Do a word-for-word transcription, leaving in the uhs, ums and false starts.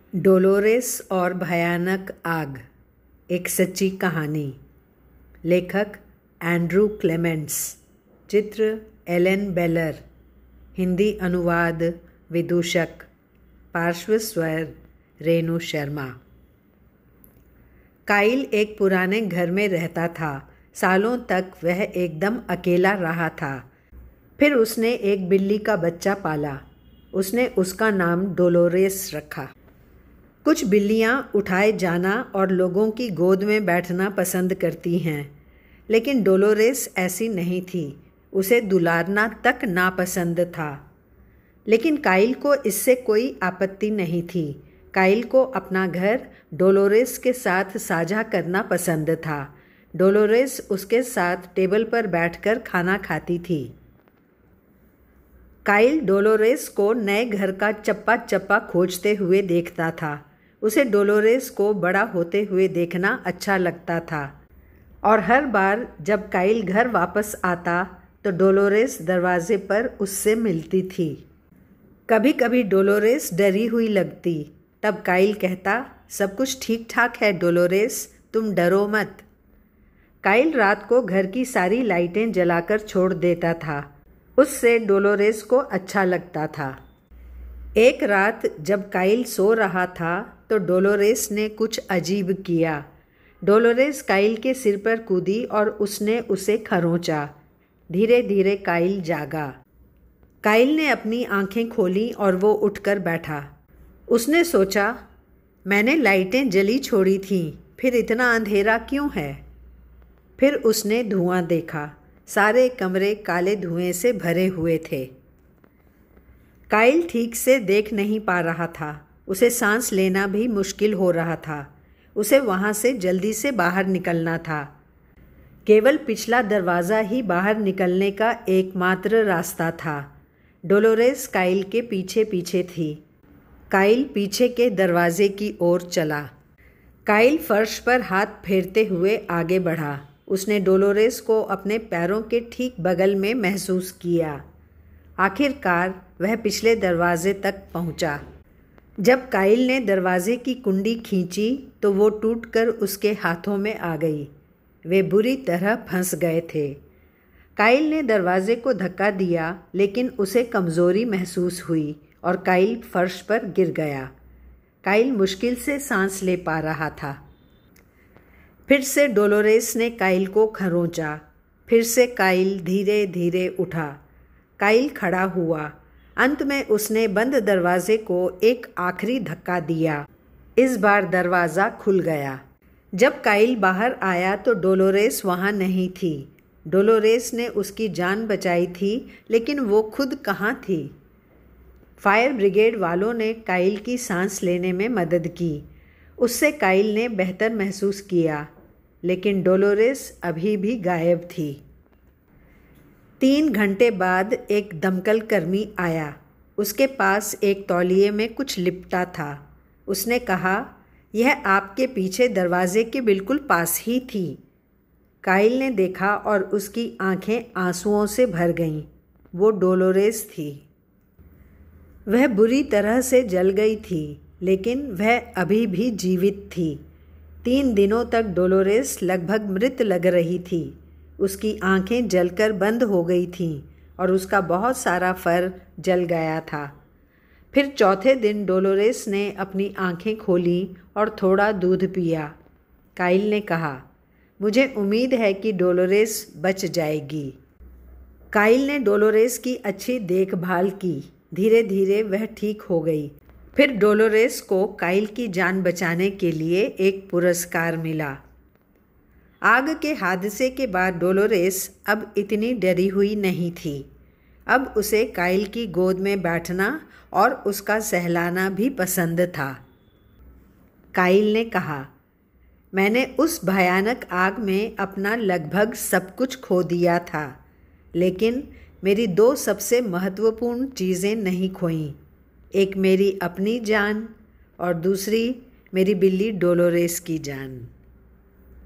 Dolores और भयानक आग, एक सच्ची कहानी। लेखक एंड्रू क्लेमेंट्स, चित्र एलेन बेलर, हिंदी अनुवाद विदूषक, पार्श्व स्वर रेणु शर्मा। काइल एक पुराने घर में रहता था। सालों तक वह एकदम अकेला रहा था। फिर उसने एक बिल्ली का बच्चा पाला। उसने उसका नाम डोलोरेस रखा। कुछ बिल्लियाँ उठाए जाना और लोगों की गोद में बैठना पसंद करती हैं, लेकिन डोलोरेस ऐसी नहीं थी। उसे दुलारना तक नापसंद था। लेकिन काइल को इससे कोई आपत्ति नहीं थी। काइल को अपना घर डोलोरेस के साथ साझा करना पसंद था। डोलोरेस उसके साथ टेबल पर बैठकर खाना खाती थी। काइल डोलोरेस को नए घर का चप्पा चप्पा खोजते हुए देखता था। उसे डोलोरेस को बड़ा होते हुए देखना अच्छा लगता था, और हर बार जब काइल घर वापस आता तो डोलोरेस दरवाजे पर उससे मिलती थी। कभी कभी डोलोरेस डरी हुई लगती। तब काइल कहता, सब कुछ ठीक ठाक है डोलोरेस, तुम डरो मत। काइल रात को घर की सारी लाइटें जलाकर छोड़ देता था। उससे डोलोरेस को अच्छा लगता था। एक रात जब काइल सो रहा था तो डोलोरेस ने कुछ अजीब किया। डोलोरेस काइल के सिर पर कूदी और उसने उसे खरोंचा। धीरे धीरे काइल जागा। काइल ने अपनी आंखें खोली और वो उठकर बैठा। उसने सोचा, मैंने लाइटें जली छोड़ी थीं, फिर इतना अंधेरा क्यों है? फिर उसने धुआं देखा। सारे कमरे काले धुएं से भरे हुए थे। काइल ठीक से देख नहीं पा रहा था। उसे सांस लेना भी मुश्किल हो रहा था। उसे वहाँ से जल्दी से बाहर निकलना था। केवल पिछला दरवाज़ा ही बाहर निकलने का एकमात्र रास्ता था। डोलोरेस काइल के पीछे पीछे थी। काइल पीछे के दरवाजे की ओर चला। काइल फर्श पर हाथ फेरते हुए आगे बढ़ा। उसने डोलोरेस को अपने पैरों के ठीक बगल में महसूस किया। आखिरकार वह पिछले दरवाजे तक पहुंचा। जब काइल ने दरवाजे की कुंडी खींची तो वो टूटकर उसके हाथों में आ गई। वे बुरी तरह फंस गए थे। काइल ने दरवाजे को धक्का दिया, लेकिन उसे कमज़ोरी महसूस हुई और काइल फर्श पर गिर गया। काइल मुश्किल से सांस ले पा रहा था। फिर से डोलोरेस ने काइल को खरोंचा। फिर से काइल धीरे धीरे उठा। काइल खड़ा हुआ। अंत में उसने बंद दरवाजे को एक आखिरी धक्का दिया। इस बार दरवाज़ा खुल गया। जब काइल बाहर आया तो डोलोरेस वहाँ नहीं थी। डोलोरेस ने उसकी जान बचाई थी, लेकिन वो खुद कहाँ थी? फायर ब्रिगेड वालों ने काइल की सांस लेने में मदद की। उससे काइल ने बेहतर महसूस किया, लेकिन डोलोरेस अभी भी गायब थी। तीन घंटे बाद एक दमकल कर्मी आया। उसके पास एक तौलिए में कुछ लिपटा था। उसने कहा, यह आपके पीछे दरवाजे के बिल्कुल पास ही थी। काइल ने देखा और उसकी आंखें आंसुओं से भर गईं। वो डोलोरेस थी। वह बुरी तरह से जल गई थी, लेकिन वह अभी भी जीवित थी। तीन दिनों तक डोलोरेस लगभग मृत लग रही थी। उसकी आंखें जलकर बंद हो गई थीं और उसका बहुत सारा फर जल गया था। फिर चौथे दिन डोलोरेस ने अपनी आंखें खोली और थोड़ा दूध पिया। काइल ने कहा, मुझे उम्मीद है कि डोलोरेस बच जाएगी। काइल ने डोलोरेस की अच्छी देखभाल की। धीरे धीरे वह ठीक हो गई। फिर डोलोरेस को काइल की जान बचाने के लिए एक पुरस्कार मिला। आग के हादसे के बाद डोलोरेस अब इतनी डरी हुई नहीं थी। अब उसे काइल की गोद में बैठना और उसका सहलाना भी पसंद था। काइल ने कहा, मैंने उस भयानक आग में अपना लगभग सब कुछ खो दिया था, लेकिन मेरी दो सबसे महत्वपूर्ण चीज़ें नहीं खोईं। एक मेरी अपनी जान और दूसरी मेरी बिल्ली डोलोरेस की जान।